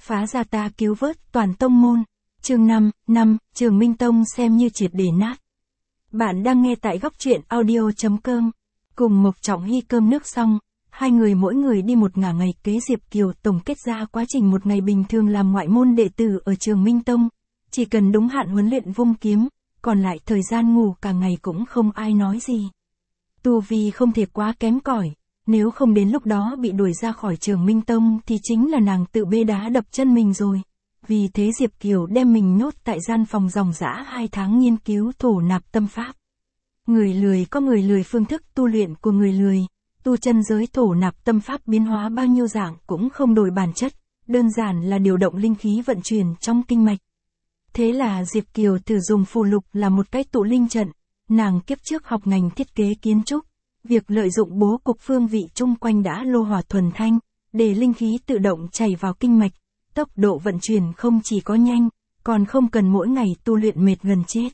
Phá gia ta cứu vớt toàn tông môn. Chương 5, Trường Minh Tông xem như triệt để nát. Bạn đang nghe tại góc truyện audio.com. Cùng Mộc Trọng Hy cơm nước xong, hai người mỗi người đi một ngả ngày kế Diệp Kiều tổng kết ra quá trình một ngày bình thường làm ngoại môn đệ tử ở Trường Minh Tông. Chỉ cần đúng hạn huấn luyện vung kiếm, còn lại thời gian ngủ cả ngày cũng không ai nói gì. Tu vi không thể quá kém cỏi, nếu không đến lúc đó bị đuổi ra khỏi Trường Minh Tông thì chính là nàng tự bê đá đập chân mình rồi. Vì thế Diệp Kiều đem mình nhốt tại gian phòng ròng rã 2 tháng nghiên cứu thổ nạp tâm pháp. Người lười có người lười, phương thức tu luyện của người lười, tu chân giới thổ nạp tâm pháp biến hóa bao nhiêu dạng cũng không đổi bản chất, đơn giản là điều động linh khí vận chuyển trong kinh mạch. Thế là Diệp Kiều thử dùng phù lục là một cái tụ linh trận, nàng kiếp trước học ngành thiết kế kiến trúc, việc lợi dụng bố cục phương vị chung quanh đã lô hỏa thuần thanh, để linh khí tự động chảy vào kinh mạch, tốc độ vận chuyển không chỉ có nhanh, còn không cần mỗi ngày tu luyện mệt gần chết.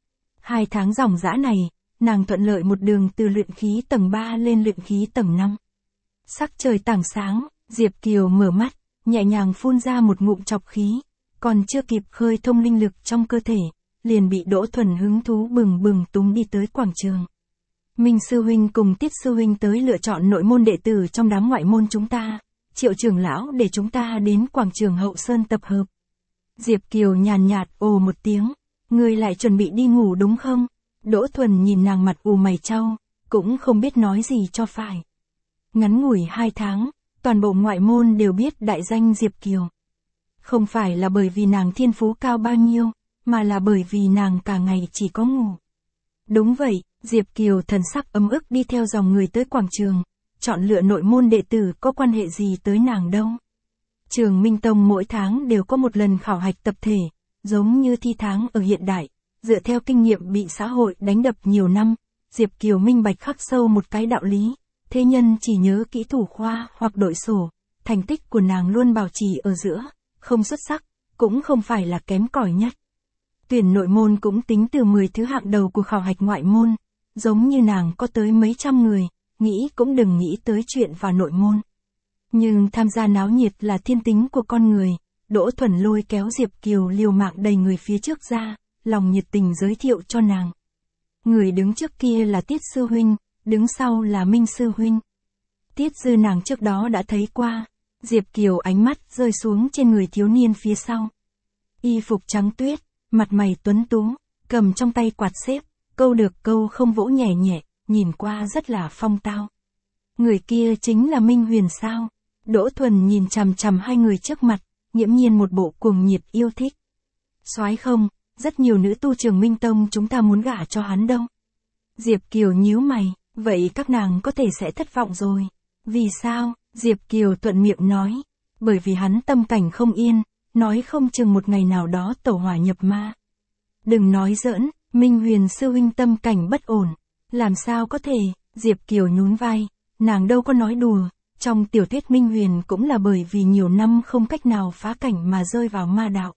2 tháng ròng rã này, nàng thuận lợi một đường từ luyện khí tầng 3 lên luyện khí tầng 5. Sắc trời tảng sáng, Diệp Kiều mở mắt, nhẹ nhàng phun ra một ngụm trọc khí, còn chưa kịp khơi thông linh lực trong cơ thể, liền bị Đỗ Thuần hứng thú bừng bừng túng đi tới quảng trường. Minh sư huynh cùng Tiết sư huynh tới lựa chọn nội môn đệ tử trong đám ngoại môn chúng ta, Triệu trưởng lão để chúng ta đến quảng trường Hậu Sơn tập hợp. Diệp Kiều nhàn nhạt ồ một tiếng, ngươi lại chuẩn bị đi ngủ đúng không? Đỗ Thuần nhìn nàng mặt ù mày chau, cũng không biết nói gì cho phải. Ngắn ngủi 2 tháng, toàn bộ ngoại môn đều biết đại danh Diệp Kiều. Không phải là bởi vì nàng thiên phú cao bao nhiêu, mà là bởi vì nàng cả ngày chỉ có ngủ. Đúng vậy, Diệp Kiều thần sắc ấm ức đi theo dòng người tới quảng trường, chọn lựa nội môn đệ tử có quan hệ gì tới nàng đâu. Trường Minh Tông mỗi tháng đều có một lần khảo hạch tập thể, giống như thi tháng ở hiện đại, dựa theo kinh nghiệm bị xã hội đánh đập nhiều năm, Diệp Kiều minh bạch khắc sâu một cái đạo lý, thế nhân chỉ nhớ kỹ thủ khoa hoặc đội sổ, thành tích của nàng luôn bảo trì ở giữa, không xuất sắc, cũng không phải là kém cỏi nhất. Tuyển nội môn cũng tính từ 10 thứ hạng đầu của khảo hạch ngoại môn, giống như nàng có tới mấy trăm người, nghĩ cũng đừng nghĩ tới chuyện vào nội môn. Nhưng tham gia náo nhiệt là thiên tính của con người, Đỗ Thuần lôi kéo Diệp Kiều liều mạng đầy người phía trước ra, lòng nhiệt tình giới thiệu cho nàng. Người đứng trước kia là Tiết sư huynh, đứng sau là Minh sư huynh. Tiết dư nàng trước đó đã thấy qua, Diệp Kiều ánh mắt rơi xuống trên người thiếu niên phía sau. Y phục trắng tuyết, mặt mày tuấn tú, cầm trong tay quạt xếp, câu được câu không vỗ nhẹ nhẹ, nhìn qua rất là phong tao. Người kia chính là Minh Huyền sao? Đỗ Thuần nhìn chằm chằm hai người trước mặt, nghiễm nhiên một bộ cuồng nhiệt yêu thích. Soái không, rất nhiều nữ tu Trường Minh Tông chúng ta muốn gả cho hắn đâu. Diệp Kiều nhíu mày, vậy các nàng có thể sẽ thất vọng rồi. Vì sao? Diệp Kiều thuận miệng nói, bởi vì hắn tâm cảnh không yên, nói không chừng một ngày nào đó tẩu hỏa nhập ma. Đừng nói giỡn, Minh Huyền sư huynh tâm cảnh bất ổn, làm sao có thể? Diệp Kiều nhún vai, nàng đâu có nói đùa, trong tiểu thuyết Minh Huyền cũng là bởi vì nhiều năm không cách nào phá cảnh mà rơi vào ma đạo.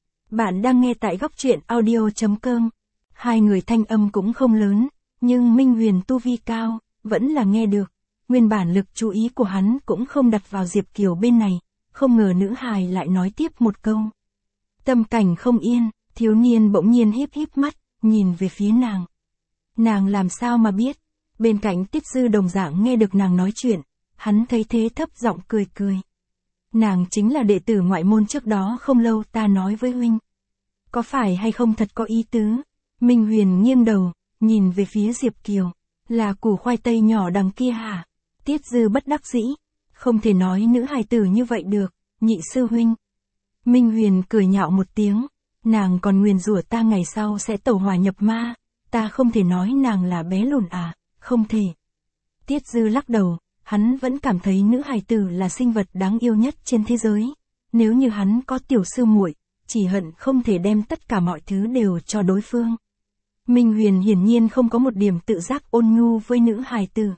Bạn đang nghe tại góc truyện audio.com. Hai người thanh âm cũng không lớn, nhưng Minh Huyền tu vi cao, vẫn là nghe được. Nguyên bản lực chú ý của hắn cũng không đặt vào Diệp Kiều bên này, không ngờ nữ hài lại nói tiếp một câu. Tâm cảnh không yên, thiếu niên bỗng nhiên híp híp mắt, nhìn về phía nàng. Nàng làm sao mà biết? Bên cạnh Tiết dư đồng dạng nghe được nàng nói chuyện, hắn thấy thế thấp giọng cười cười. Nàng chính là đệ tử ngoại môn trước đó không lâu ta nói với huynh. Có phải hay không thật có ý tứ? Minh Huyền nghiêng đầu, nhìn về phía Diệp Kiều. Là củ khoai tây nhỏ đằng kia hả? Tiết dư bất đắc dĩ. Không thể nói nữ hài tử như vậy được, nhị sư huynh. Minh Huyền cười nhạo một tiếng. Nàng còn nguyền rủa ta ngày sau sẽ tẩu hỏa nhập ma. Ta không thể nói nàng là bé lùn à, không thể. Tiết dư lắc đầu. Hắn vẫn cảm thấy nữ hài tử là sinh vật đáng yêu nhất trên thế giới. Nếu như hắn có tiểu sư muội, chỉ hận không thể đem tất cả mọi thứ đều cho đối phương. Minh Huyền hiển nhiên không có một điểm tự giác ôn nhu với nữ hài tử.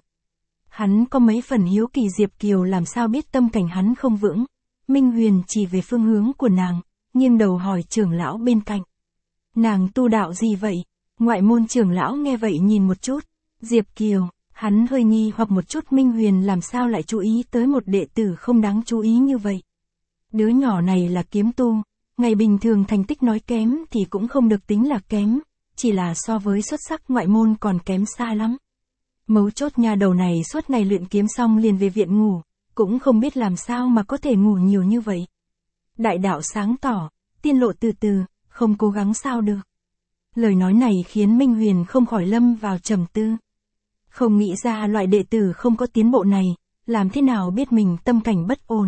Hắn có mấy phần hiếu kỳ Diệp Kiều làm sao biết tâm cảnh hắn không vững. Minh Huyền chỉ về phương hướng của nàng, nghiêng đầu hỏi trưởng lão bên cạnh. Nàng tu đạo gì vậy? Ngoại môn trưởng lão nghe vậy nhìn một chút. Diệp Kiều. Hắn hơi nghi hoặc một chút Minh Huyền làm sao lại chú ý tới một đệ tử không đáng chú ý như vậy. Đứa nhỏ này là kiếm tu, ngày bình thường thành tích nói kém thì cũng không được tính là kém, chỉ là so với xuất sắc ngoại môn còn kém xa lắm. Mấu chốt nhà đầu này suốt ngày luyện kiếm xong liền về viện ngủ, cũng không biết làm sao mà có thể ngủ nhiều như vậy. Đại đạo sáng tỏ, tiên lộ từ từ, không cố gắng sao được. Lời nói này khiến Minh Huyền không khỏi lâm vào trầm tư. Không nghĩ ra loại đệ tử không có tiến bộ này, làm thế nào biết mình tâm cảnh bất ổn.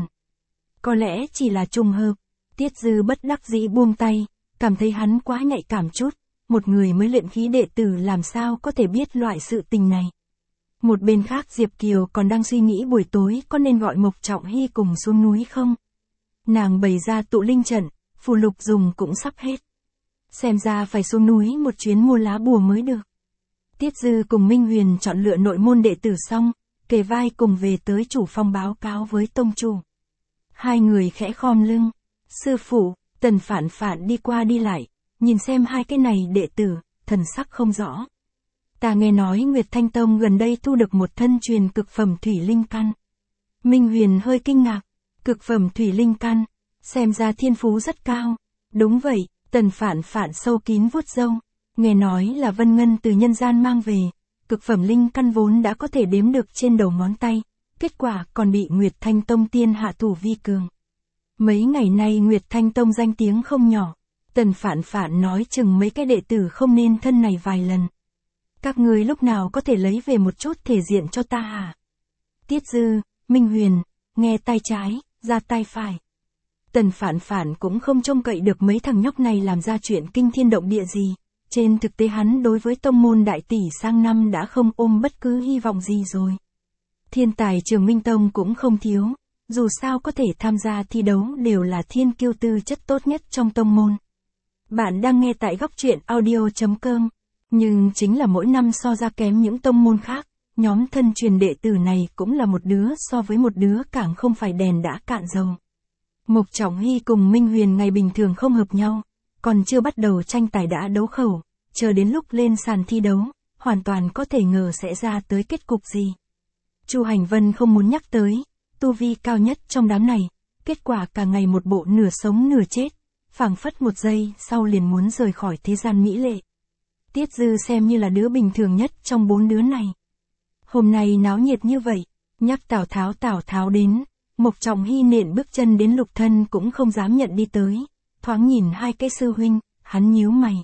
Có lẽ chỉ là trùng hợp, Tiết Dư bất đắc dĩ buông tay, cảm thấy hắn quá nhạy cảm chút, một người mới luyện khí đệ tử làm sao có thể biết loại sự tình này. Một bên khác Diệp Kiều còn đang suy nghĩ buổi tối có nên gọi Mộc Trọng Hy cùng xuống núi không. Nàng bày ra tụ linh trận, phù lục dùng cũng sắp hết. Xem ra phải xuống núi một chuyến mua lá bùa mới được. Tiết Dư cùng Minh Huyền chọn lựa nội môn đệ tử xong, kề vai cùng về tới chủ phong báo cáo với tông chủ. Hai người khẽ khom lưng. Sư phụ, Tần Phản Phản đi qua đi lại, nhìn xem hai cái này đệ tử, thần sắc không rõ. Ta nghe nói Nguyệt Thanh Tông gần đây thu được một thân truyền cực phẩm thủy linh căn. Minh Huyền hơi kinh ngạc, cực phẩm thủy linh căn, xem ra thiên phú rất cao. Đúng vậy, Tần Phản Phản sâu kín vuốt râu, nghe nói là Vân Ngân từ nhân gian mang về, cực phẩm linh căn vốn đã có thể đếm được trên đầu ngón tay, kết quả còn bị Nguyệt Thanh Tông tiên hạ thủ vi cường. Mấy ngày nay Nguyệt Thanh Tông danh tiếng không nhỏ, Tần Phản Phản nói chừng mấy cái đệ tử không nên thân này vài lần. Các ngươi lúc nào có thể lấy về một chút thể diện cho ta hả? Tiết Dư, Minh Huyền, nghe tay trái, ra tay phải. Tần Phản Phản cũng không trông cậy được mấy thằng nhóc này làm ra chuyện kinh thiên động địa gì. Trên thực tế hắn đối với tông môn đại tỷ sang năm đã không ôm bất cứ hy vọng gì rồi. Thiên tài Trường Minh Tông cũng không thiếu, dù sao có thể tham gia thi đấu đều là thiên kiêu tư chất tốt nhất trong tông môn. Bạn đang nghe tại góc truyện audio.com, nhưng chính là mỗi năm so ra kém những tông môn khác, nhóm thân truyền đệ tử này cũng là một đứa so với một đứa càng không phải đèn đã cạn dầu. Mộc Trọng Hy cùng Minh Huyền ngày bình thường không hợp nhau, còn chưa bắt đầu tranh tài đã đấu khẩu, chờ đến lúc lên sàn thi đấu, hoàn toàn có thể ngờ sẽ ra tới kết cục gì. Chu Hành Vân không muốn nhắc tới, tu vi cao nhất trong đám này, kết quả cả ngày một bộ nửa sống nửa chết, phảng phất một giây sau liền muốn rời khỏi thế gian mỹ lệ. Tiết Dư xem như là đứa bình thường nhất trong bốn đứa này. Hôm nay náo nhiệt như vậy, nhắc Tào Tháo đến, Mộc Trọng Hy nện bước chân đến Lục Thân cũng không dám nhận đi tới, thoáng nhìn hai cái sư huynh, hắn nhíu mày.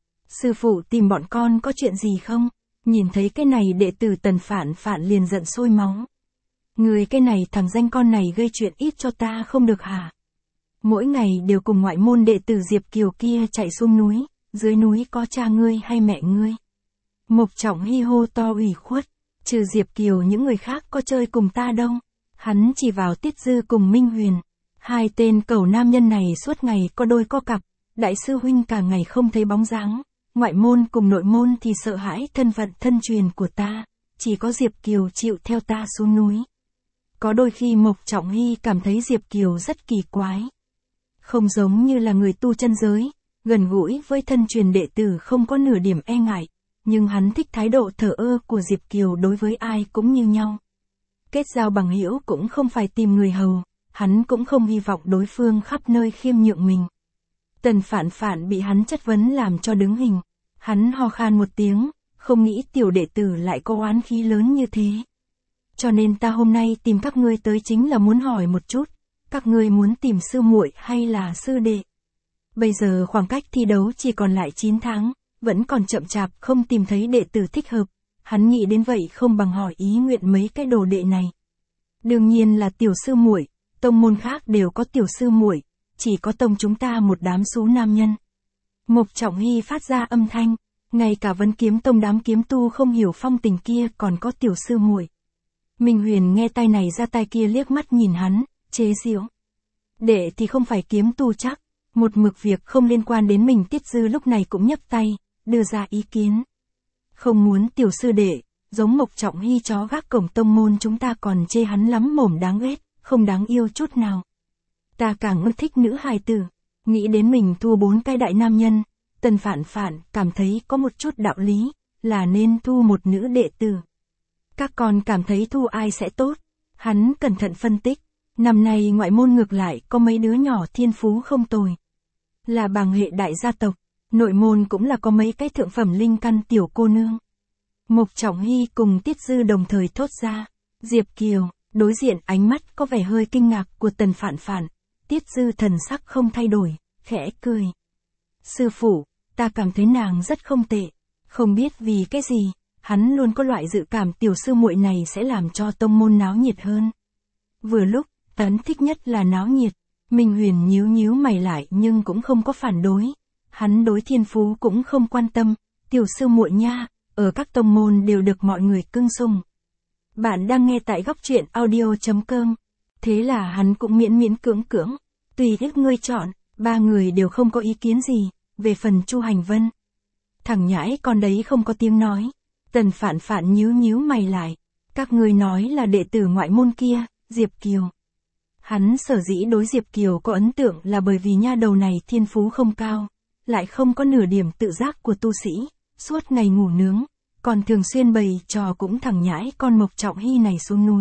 Sư phụ tìm bọn con có chuyện gì không? Nhìn thấy cái này đệ tử Tần Phản Phản liền giận sôi máu. Người cái này thằng danh con này gây chuyện ít cho ta không được hả? Mỗi ngày đều cùng ngoại môn đệ tử Diệp Kiều kia chạy xuống núi, dưới núi có cha ngươi hay mẹ ngươi? Mộc Trọng Hy hô to ủy khuất, trừ Diệp Kiều những người khác có chơi cùng ta đâu. Hắn chỉ vào Tiết Dư cùng Minh Huyền. Hai tên cẩu nam nhân này suốt ngày có đôi có cặp, đại sư huynh cả ngày không thấy bóng dáng, ngoại môn cùng nội môn thì sợ hãi thân phận thân truyền của ta, chỉ có Diệp Kiều chịu theo ta xuống núi. Có đôi khi Mộc Trọng Hy cảm thấy Diệp Kiều rất kỳ quái. Không giống như là người tu chân giới, gần gũi với thân truyền đệ tử không có nửa điểm e ngại, nhưng hắn thích thái độ thờ ơ của Diệp Kiều đối với ai cũng như nhau. Kết giao bằng hữu cũng không phải tìm người hầu, hắn cũng không hy vọng đối phương khắp nơi khiêm nhượng mình. Tần Phản Phản bị hắn chất vấn làm cho đứng hình, hắn ho khan một tiếng, không nghĩ tiểu đệ tử lại có oán khí lớn như thế. Cho nên ta hôm nay tìm các ngươi tới chính là muốn hỏi một chút, các ngươi muốn tìm sư muội hay là sư đệ? Bây giờ khoảng cách thi đấu chỉ còn lại 9 tháng, vẫn còn chậm chạp không tìm thấy đệ tử thích hợp. Hắn nghĩ đến vậy không bằng hỏi ý nguyện mấy cái đồ đệ này. Đương nhiên là tiểu sư muội, tông môn khác đều có tiểu sư muội, chỉ có tông chúng ta một đám sú nam nhân. Mộc Trọng Hy phát ra âm thanh, ngay cả Vân Kiếm Tông đám kiếm tu không hiểu phong tình kia còn có tiểu sư muội. Minh Huyền nghe tay này ra tay kia liếc mắt nhìn hắn, chế giễu. Đệ thì không phải kiếm tu chắc, một mực việc không liên quan đến mình. Tiết Dư lúc này cũng nhấc tay, đưa ra ý kiến. Không muốn tiểu sư đệ, giống Mộc Trọng Hy chó gác cổng tông môn chúng ta còn chê hắn lắm mồm đáng ghét, không đáng yêu chút nào. Ta càng ưa thích nữ hài tử, nghĩ đến mình thua 4 cái đại nam nhân, Tần Phản Phản cảm thấy có một chút đạo lý, là nên thu một nữ đệ tử. Các con cảm thấy thu ai sẽ tốt? Hắn cẩn thận phân tích, Năm nay ngoại môn ngược lại có mấy đứa nhỏ thiên phú không tồi. Là bàng hệ đại gia tộc, nội môn cũng là có mấy cái thượng phẩm linh căn tiểu cô nương. Mục Trọng Hy cùng Tiết Dư đồng thời thốt ra. Diệp Kiều, đối diện ánh mắt có vẻ hơi kinh ngạc của Tần Phản Phản. Tiết Dư thần sắc không thay đổi, khẽ cười. Sư phụ, ta cảm thấy nàng rất không tệ. Không biết vì cái gì, hắn luôn có loại dự cảm tiểu sư muội này sẽ làm cho tông môn náo nhiệt hơn. Vừa lúc, Tấn thích nhất là náo nhiệt. Minh Huyền nhíu nhíu mày lại nhưng cũng không có phản đối. Hắn đối thiên phú cũng không quan tâm. Tiểu sư muội nha, ở các tông môn đều được mọi người cưng sùng. Bạn đang nghe tại góc truyện audio.com. Thế là hắn cũng miễn miễn cưỡng cưỡng. Tùy thích ngươi chọn, ba người đều không có ý kiến gì. Về phần Chu Hành Vân, thằng nhãi con đấy không có tiếng nói. Tần Phản Phản nhíu nhíu mày lại. Các ngươi nói là đệ tử ngoại môn kia, Diệp Kiều. Hắn sở dĩ đối Diệp Kiều có ấn tượng là bởi vì nha đầu này thiên phú không cao, lại không có nửa điểm tự giác của tu sĩ, suốt ngày ngủ nướng, còn thường xuyên bày trò cũng thằng nhãi con Mộc Trọng Hy này xuống núi.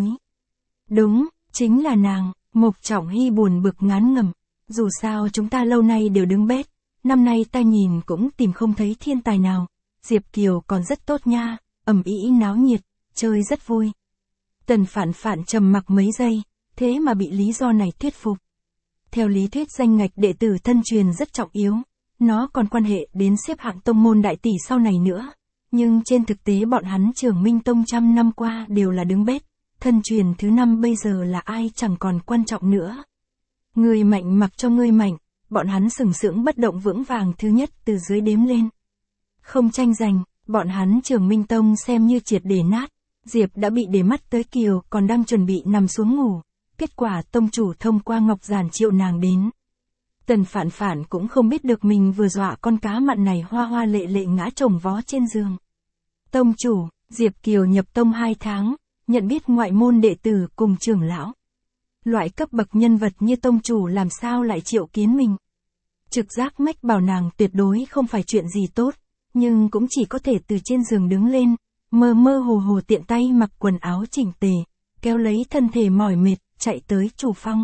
Đúng, chính là nàng. Mộc Trọng Hy buồn bực ngán ngẩm. Dù sao chúng ta lâu nay đều đứng bét, năm nay ta nhìn cũng tìm không thấy thiên tài nào. Diệp Kiều còn rất tốt nha, ầm ĩ náo nhiệt, chơi rất vui. Tần Phản Phản trầm mặc mấy giây, thế mà bị lý do này thuyết phục. Theo lý thuyết danh ngạch đệ tử thân truyền rất trọng yếu, nó còn quan hệ đến xếp hạng tông môn đại tỷ sau này nữa. Nhưng trên thực tế bọn hắn Trường Minh Tông trăm năm qua đều là đứng bét, thân truyền thứ 5 bây giờ là ai chẳng còn quan trọng nữa. Người mạnh mặc cho ngươi mạnh, bọn hắn sừng sững bất động vững vàng thứ nhất từ dưới đếm lên. Không tranh giành, bọn hắn Trường Minh Tông xem như triệt để nát. Diệp đã bị để mắt tới Kiều còn đang chuẩn bị nằm xuống ngủ. Kết quả tông chủ thông qua Ngọc Giản triệu nàng đến. Tần Phản Phản cũng không biết được mình vừa dọa con cá mặn này hoa hoa lệ lệ ngã chồng vó trên giường. Tông chủ, Diệp Kiều nhập tông 2 tháng, nhận biết ngoại môn đệ tử cùng trưởng lão. Loại cấp bậc nhân vật như tông chủ làm sao lại triệu kiến mình. Trực giác mách bảo nàng tuyệt đối không phải chuyện gì tốt, nhưng cũng chỉ có thể từ trên giường đứng lên, mơ mơ hồ hồ tiện tay mặc quần áo chỉnh tề, kéo lấy thân thể mỏi mệt, chạy tới chủ phong.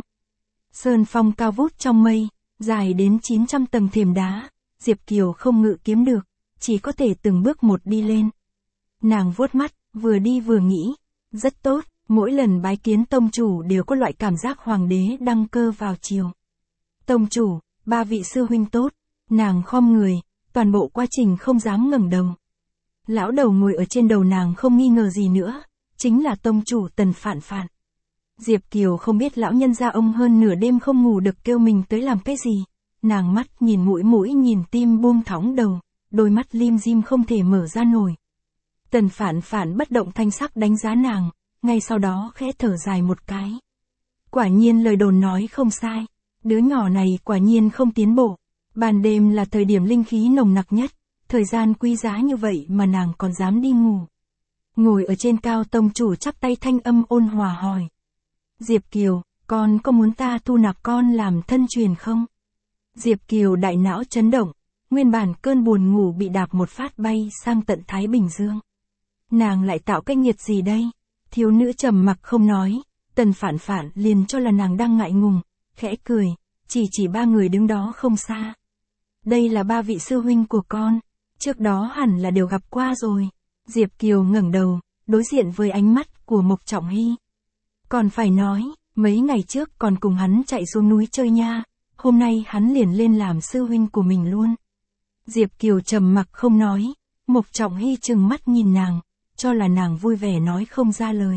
Sơn phong cao vút trong mây, dài đến 900 tầng thềm đá, Diệp Kiều không ngự kiếm được, chỉ có thể từng bước một đi lên. Nàng vuốt mắt, vừa đi vừa nghĩ, rất tốt, mỗi lần bái kiến tông chủ đều có loại cảm giác hoàng đế đăng cơ vào chiều. Tông chủ, 3 vị sư huynh tốt, nàng khom người, toàn bộ quá trình không dám ngẩng đầu. Lão đầu ngồi ở trên đầu nàng không nghi ngờ gì nữa, chính là tông chủ Tần Phản Phản. Diệp Kiều không biết lão nhân gia ông hơn nửa đêm không ngủ được kêu mình tới làm cái gì. Nàng mắt nhìn mũi nhìn tim buông thõng đầu, đôi mắt lim dim không thể mở ra nổi. Tần Phản Phản bất động thanh sắc đánh giá nàng, ngay sau đó khẽ thở dài một cái. Quả nhiên lời đồn nói không sai, đứa nhỏ này quả nhiên không tiến bộ. Ban đêm là thời điểm linh khí nồng nặc nhất, thời gian quý giá như vậy mà nàng còn dám đi ngủ. Ngồi ở trên cao tông chủ chắp tay thanh âm ôn hòa hỏi. Diệp Kiều, con có muốn ta thu nạp con làm thân truyền không? Diệp Kiều đại não chấn động, nguyên bản cơn buồn ngủ bị đạp một phát bay sang tận Thái Bình Dương. Nàng lại tạo cái nghiệt gì đây? Thiếu nữ trầm mặc không nói, Tần Phản Phản liền cho là nàng đang ngại ngùng, khẽ cười, chỉ 3 người đứng đó không xa. Đây là 3 vị sư huynh của con, trước đó hẳn là đều gặp qua rồi. Diệp Kiều ngẩng đầu, đối diện với ánh mắt của Mộc Trọng Hy. Còn phải nói, mấy ngày trước còn cùng hắn chạy xuống núi chơi nha, hôm nay hắn liền lên làm sư huynh của mình luôn. Diệp Kiều trầm mặc không nói, Mộc Trọng Hy trừng mắt nhìn nàng, cho là nàng vui vẻ nói không ra lời.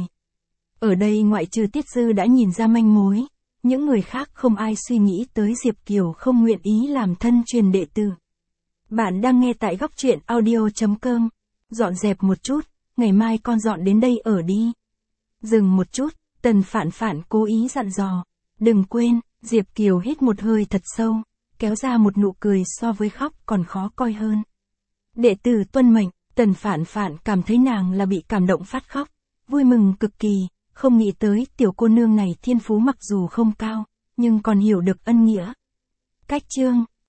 Ở đây ngoại trừ Tiết Dư đã nhìn ra manh mối, những người khác không ai suy nghĩ tới Diệp Kiều không nguyện ý làm thân truyền đệ tử. Bạn đang nghe tại góc truyện audio.com. Dọn dẹp một chút, ngày mai con dọn đến đây ở đi. Dừng một chút, Tần Phản Phản cố ý dặn dò. Đừng quên, Diệp Kiều hít một hơi thật sâu, kéo ra một nụ cười so với khóc còn khó coi hơn. Đệ tử tuân mệnh. Tần Phản Phản cảm thấy nàng là bị cảm động phát khóc, vui mừng cực kỳ, không nghĩ tới tiểu cô nương này thiên phú mặc dù không cao, nhưng còn hiểu được ân nghĩa. Cách chương